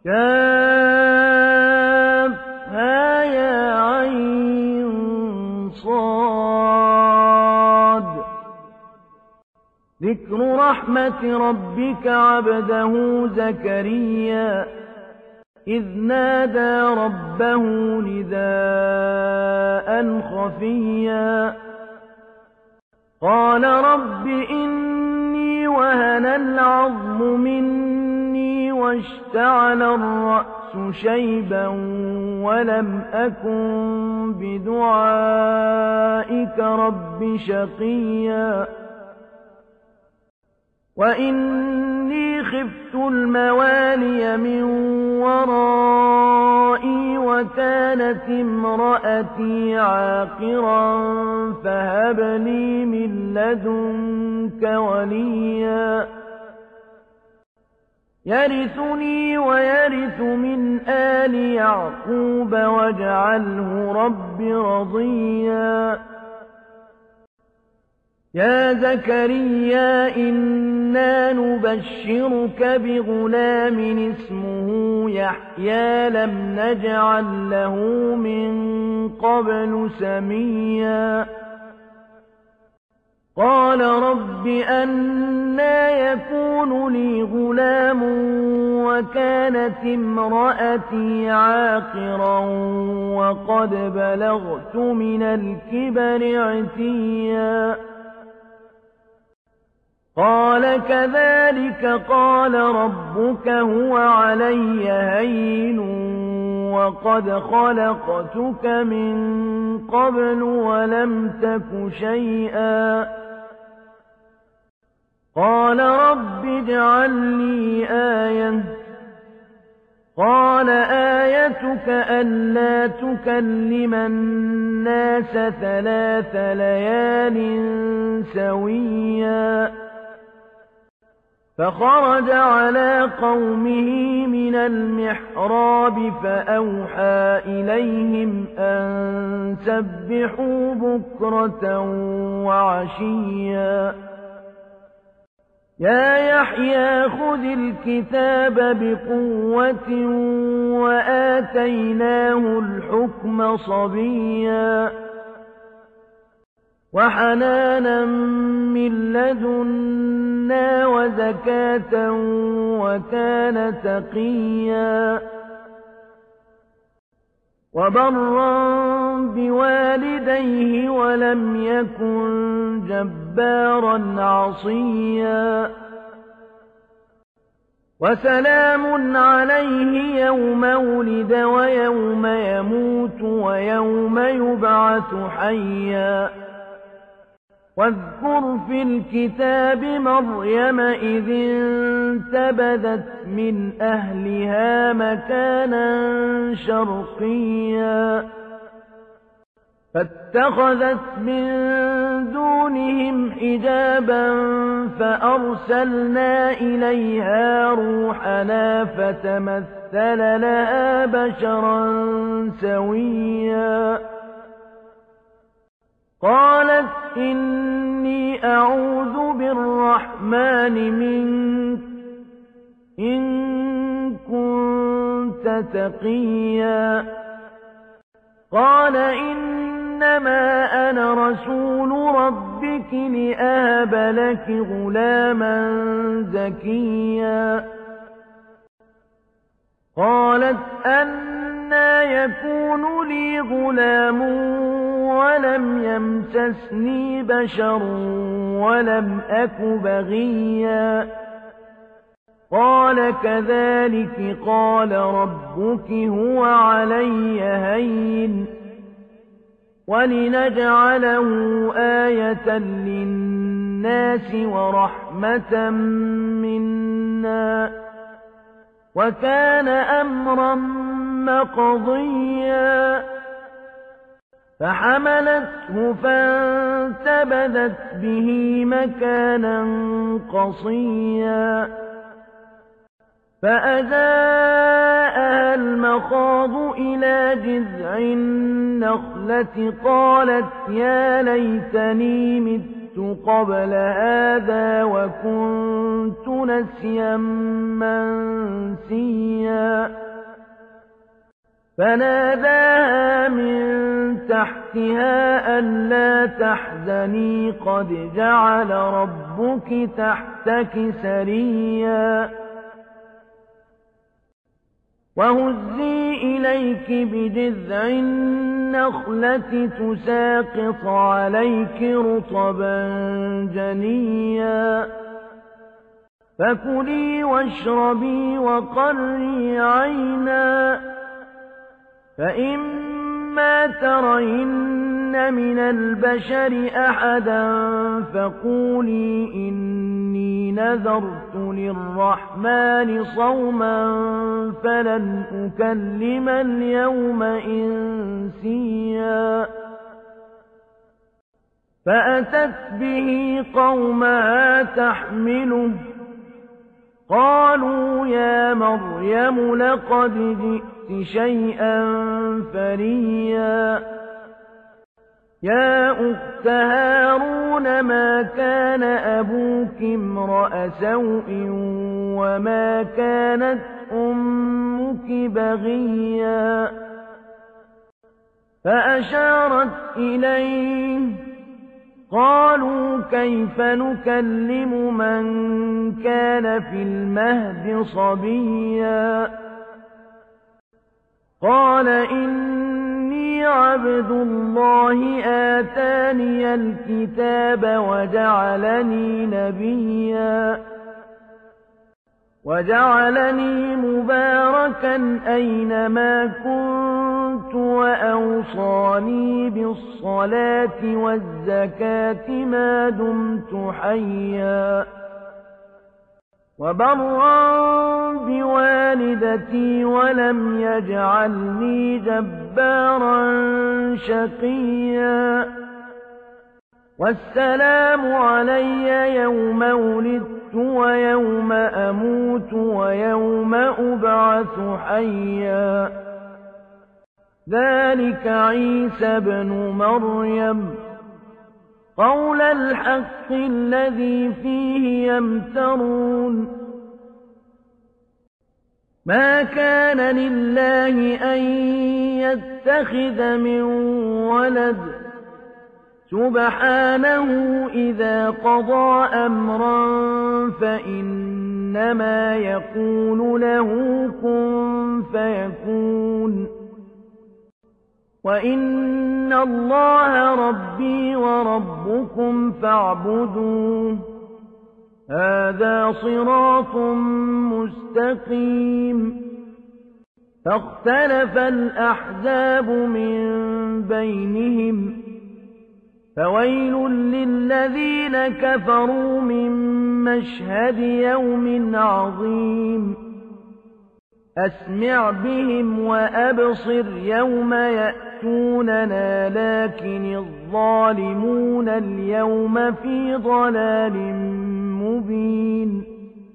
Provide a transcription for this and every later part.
كافها يا عين صاد. ذكر رحمة ربك عبده زكريا إذ نادى ربه نداء خفيا قال رب إني وهن العظم مني واشتعل الرأس شيبا ولم أكن بدعائك رب شقيا وإني خفت الموالي من ورائي وكانت امرأتي عاقرا فهب لي من لدنك وليا يرثني ويرث من آل يعقوب واجعله رب رضيا يا زكريا إنا نبشرك بغلام اسمه يحيى لم نجعل له من قبل سميا قال رب أنى يكون لي غلام وكانت امرأتي عاقرا وقد بلغت من الكبر عتيا قال كذلك قال ربك هو علي هين وقد خلقتك من قبل ولم تك شيئا قال رب اجعل لي آية قال آيتك ألا تكلم الناس 3 ليال سويا فخرج على قومه من المحراب فأوحى إليهم أن سبحوا بكرة وعشيا يا يحيى خذ الكتاب بقوة وآتيناه الحكم صبيا وحنانا من لدنا وزكاة وكان تقيا وبرا بوالديه ولم يكن جبارا عصيا وسلام عليه يوم ولد ويوم يموت ويوم يبعث حيا واذكر في الكتاب مريم إذ انتبذت من أهلها مكانا شرقيا فاتخذت من دونهم حجابا فأرسلنا إليها روحنا فتمثل لها بشرا سويا قالت إني أعوذ بالرحمن منك إن كنت تقيا قال إنما أنا رسول ربك لأهب لك غلاما زكيا قالت أنى يكون لي غلام ولم يمسسني بشر ولم أك بغيا قال كذلك قال ربك هو علي هين ولنجعله آية للناس ورحمة منا وكان أمرا مقضيا فحملته فانتبذت به مكانا قصيا فأجاءها المخاض إلى جذع النخلة قالت يا ليتني مت قبل هذا وكنت نسيا منسيا فناداها من تحتها ألا تحزني قد جعل ربك تحتك سريا وهزي إليك بجذع النخلة تساقط عليك رطبا جنيا فكلي واشربي وقري عينا فإما ترين من البشر أحدا فقولي إني نذرت للرحمن صوما فلن أكلم اليوم إنسيا فأتت به قومها تحمله قالوا يا مريم لقد جئت شيئا فريا يا أخت هارون ما كان أبوك امرأ سوء وما كانت أمك بغيا فأشارت إليه قالوا كيف نكلم من كان في المهد صبيا قال إني عبد الله آتاني الكتاب وجعلني نبيا وجعلني مباركا أينما كنت وأوصاني بالصلاة والزكاة ما دمت حيا وبرا بوالدتي ولم يجعلني جبارا شقيا والسلام علي يوم ولدت ويوم أموت ويوم أبعث حيا ذلك عيسى بن مريم قول الحق الذي فيه يمترون ما كان لله أن يتخذ من ولد سبحانه إذا قضى أمرا فإنما يقول له كن فيكون وإن الله ربي وربكم فاعبدوه هذا صراط مستقيم فاختلف الأحزاب من بينهم فويل للذين كفروا من مشهد يوم عظيم أسمع بهم وأبصر يوم يأتوننا لكن الظالمون اليوم في ضلال مبين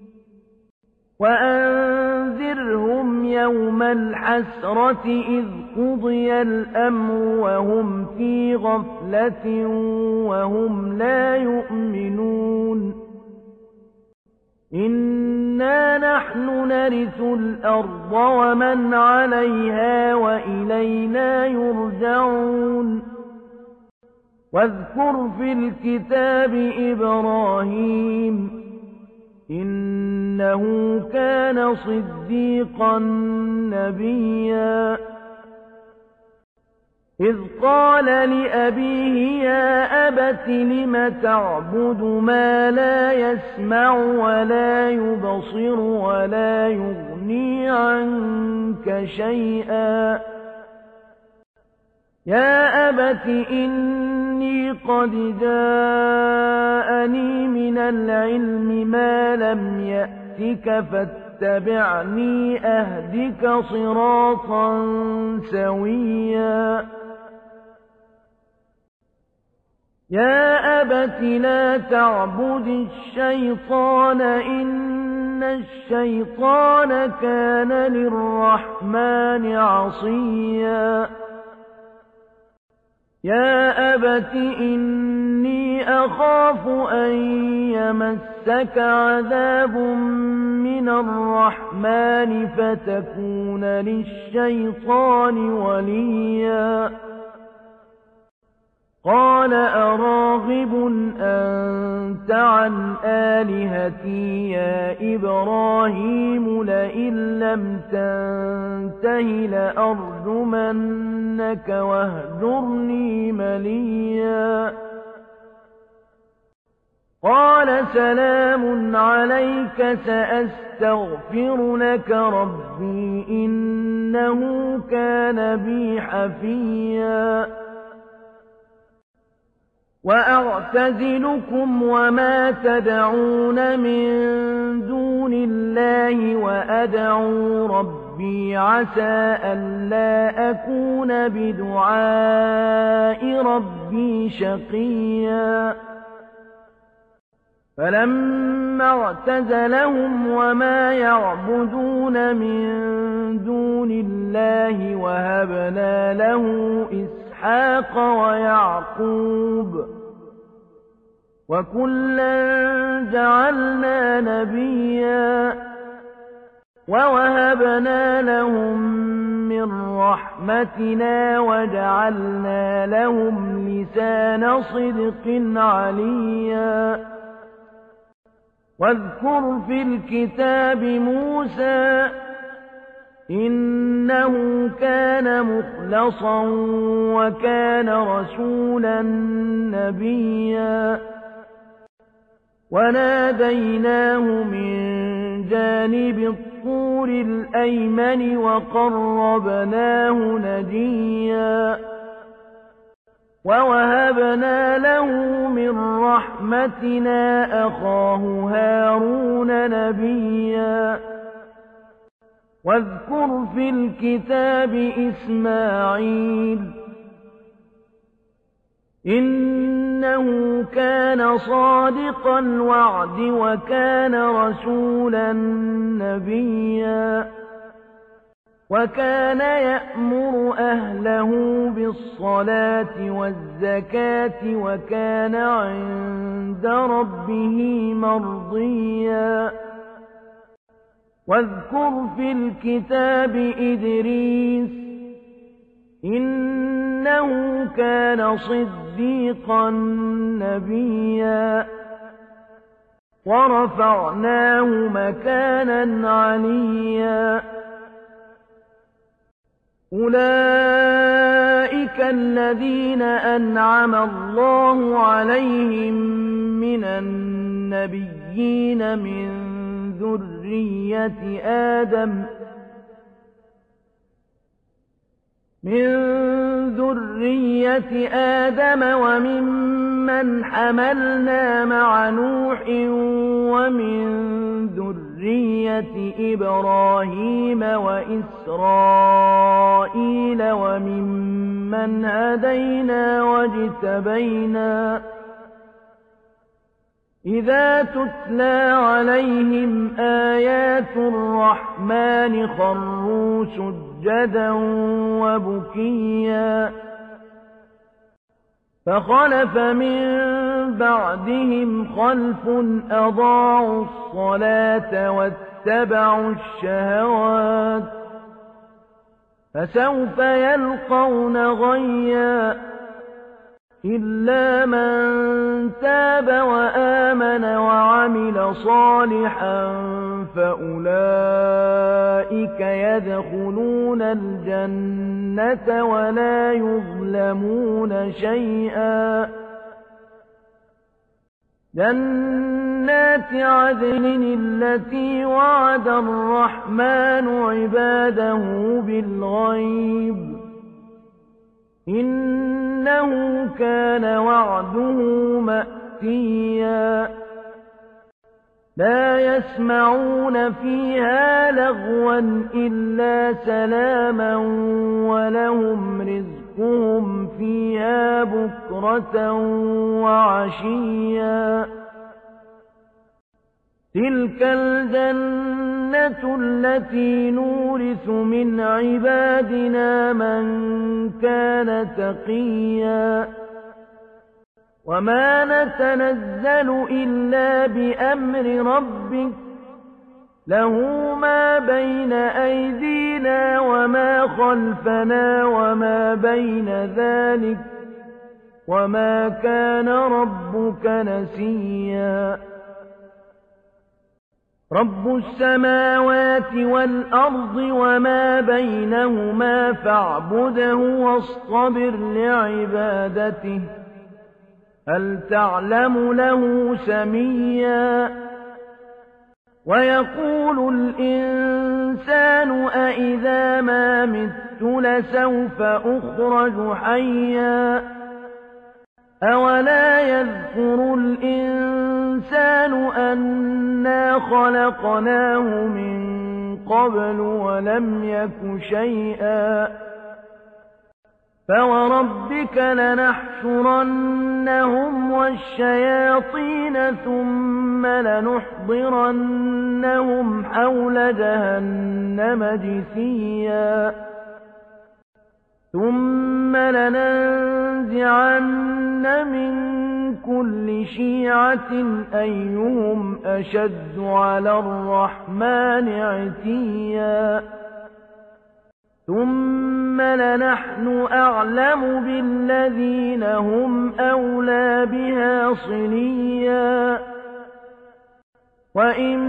وأنذرهم يوم الحسرة إذ قضي الأمر وهم في غفلة وهم لا يؤمنون إنا نحن نرث الأرض ومن عليها وإلينا يرجعون واذكر في الكتاب إبراهيم إنه كان صديقا نبيا إذ قال لأبيه يا أبت لم تعبد ما لا يسمع ولا يبصر ولا يغني عنك شيئا يا أبت إني قد جاءني من العلم ما لم يأتك فاتبعني أهدك صراطا سويا يا أبت لا تعبد الشيطان إن الشيطان كان للرحمن عصيا يا أبت إني أخاف أن يمسك عذاب من الرحمن فتكون للشيطان وليا قال أراغب أنت عن آلهتي يا إبراهيم لئن لم تنته لأرجمنك واهجرني مليا قال سلام عليك سأستغفر لك ربي إنه كان بي حفيا وأعتزلكم وما تدعون من دون الله وأدعو ربي عسى ألا أكون بدعاء ربي شقيا فلما اعتزلهم وما يعبدون من دون الله وهبنا له إسحاق ويعقوب وكلا جعلنا نبيا ووهبنا لهم من رحمتنا وجعلنا لهم لسان صدق عليا واذكر في الكتاب موسى إنه كان مخلصا وكان رسولا نبيا وناديناه من جانب الطور الأيمن وقربناه نجيا ووهبنا له من رحمتنا أخاه هارون نبيا واذكر في الكتاب إسماعيل إنه كان صادق الوعد وكان رسولا نبيا وكان يأمر أهله بالصلاة والزكاة وكان عند ربه مرضيا واذكر في الكتاب إدريس إنه كان صديقا نبيا ورفعناه مكانا عليا أولئك الذين أنعم الله عليهم من النبيين من ذرية آدم وممن حملنا مع نوح ومن ذرية إبراهيم وإسرائيل وممن هدينا واجتبينا إذا تتلى عليهم آيات الرحمن خروا سجدا وبكيا فخلف من بعدهم خلف أضاعوا الصلاة واتبعوا الشهوات فسوف يلقون غيا إلا من تاب وآمن وعمل صالحا فأولئك يدخلون الجنة ولا يظلمون شيئا جنات عدن التي وعد الرحمن عباده بالغيب إنه كان وعده مأتيا لا يسمعون فيها لغوا إلا سلاما ولهم رزقهم فيها بكرة وعشيا تلك الجنة التي نورث من عبادنا من كان تقيا وما نتنزل إلا بأمر ربك له ما بين أيدينا وما خلفنا وما بين ذلك وما كان ربك نسيا رب السماوات والأرض وما بينهما فاعبده واصطبر لعبادته هل تعلم له سميا ويقول الإنسان أإذا ما مت لسوف أخرج حيا أولا يذكر الإنسان أنا خلقناه من قبل ولم يك شيئا فوربك لنحشرنهم والشياطين ثم لنحضرنهم حول جهنم جثيا ثم لننزعن من كل شيعة أيهم أشد على الرحمن عتيا ثم لنحن أعلم بالذين هم أولى بها صليا وإن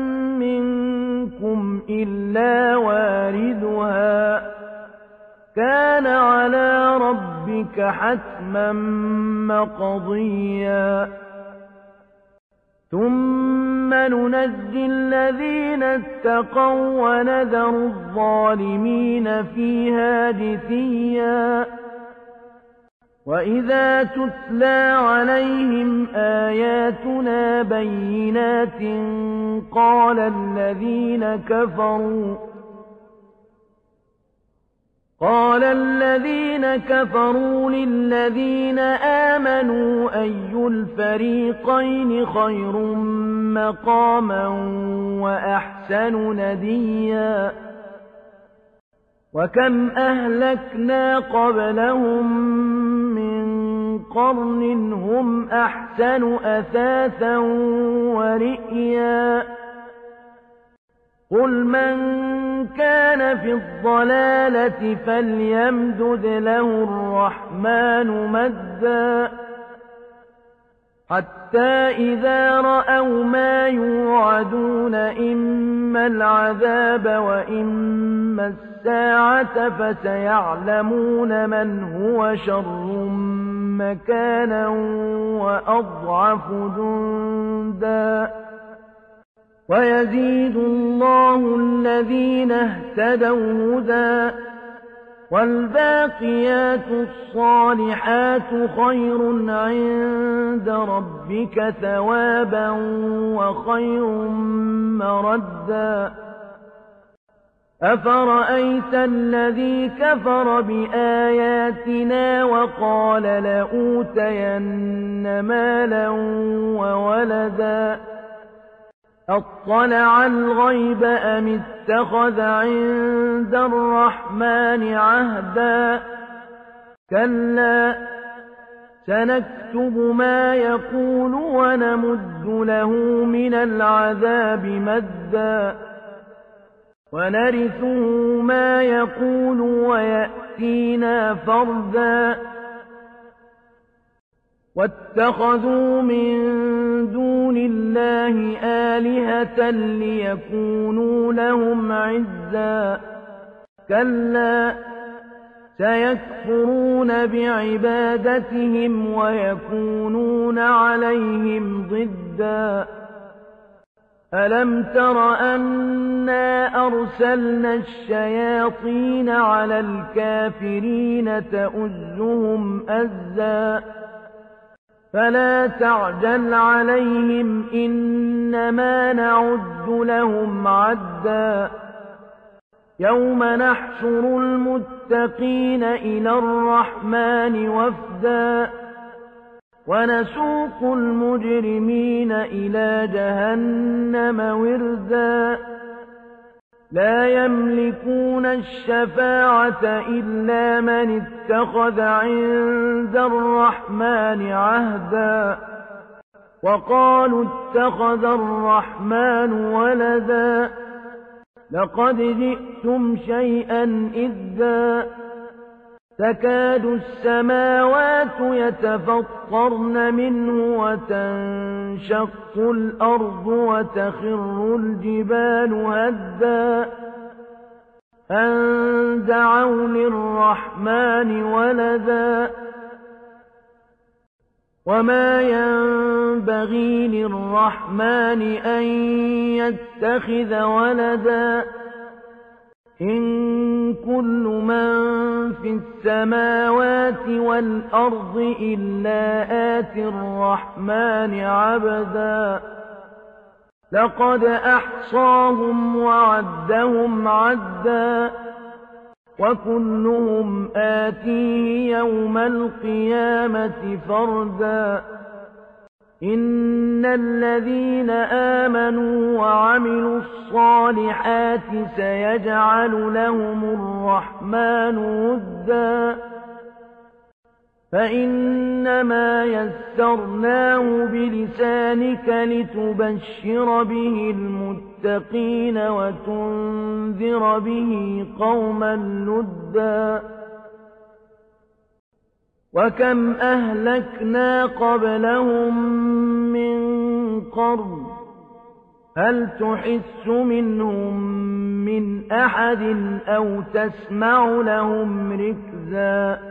منكم إلا واردها كان على ربك حتما مقضيا ثم ننجي الذين اتقوا ونذر الظالمين فيها جثيا وإذا تتلى عليهم آياتنا بينات قال الذين كفروا للذين آمنوا أي الفريقين خير مقاما وأحسن نديا وكم أهلكنا قبلهم من قرن هم أحسن أثاثا ورئيا قل من كان في الضلالة فليمدد له الرحمن مدا حتى إذا رأوا ما يوعدون إما العذاب وإما الساعة فسيعلمون من هو شر مكانا وأضعف جندا ويزيد الله الذين اهتدوا هدى والباقيات الصالحات خير عند ربك ثوابا وخير مردا أفرأيت الذي كفر بآياتنا وقال لأوتين مالا وولدا أطلع الغيب أم اتخذ عند الرحمن عهدا كلا سنكتب ما يقول ونمد له من العذاب مدا ونرثه ما يقول ويأتينا فردا واتخذوا من دون الله آلهة ليكونوا لهم عزا كلا سيكفرون بعبادتهم ويكونون عليهم ضدا ألم تر أنا أرسلنا الشياطين على الكافرين تؤزهم أزا فلا تعجل عليهم إنما نعد لهم عدا يوم نحشر المتقين إلى الرحمن وفدا ونسوق المجرمين إلى جهنم وردا لا يملكون الشفاعة إلا من اتخذ عند الرحمن عهدا وقالوا اتخذ الرحمن ولدا لقد جئتم شيئا إدا تكاد السماوات يتفطرن منه وتنشق الأرض وتخر الجبال هدا أن دعوا للرحمن ولدا وما ينبغي للرحمن أن يتخذ ولدا إن كل من في السماوات والأرض إلا آتي الرحمن عبدا لقد أحصاهم وعدهم عدا وكلهم آتيه يوم القيامة فردا إن الذين آمنوا وعملوا الصالحات سيجعل لهم الرحمن ودا فإنما يسرناه بلسانك لتبشر به المتقين وتنذر به قوما لدا وكم أهلكنا قبلهم من قرن هل تحس منهم من أحد أو تسمع لهم ركزا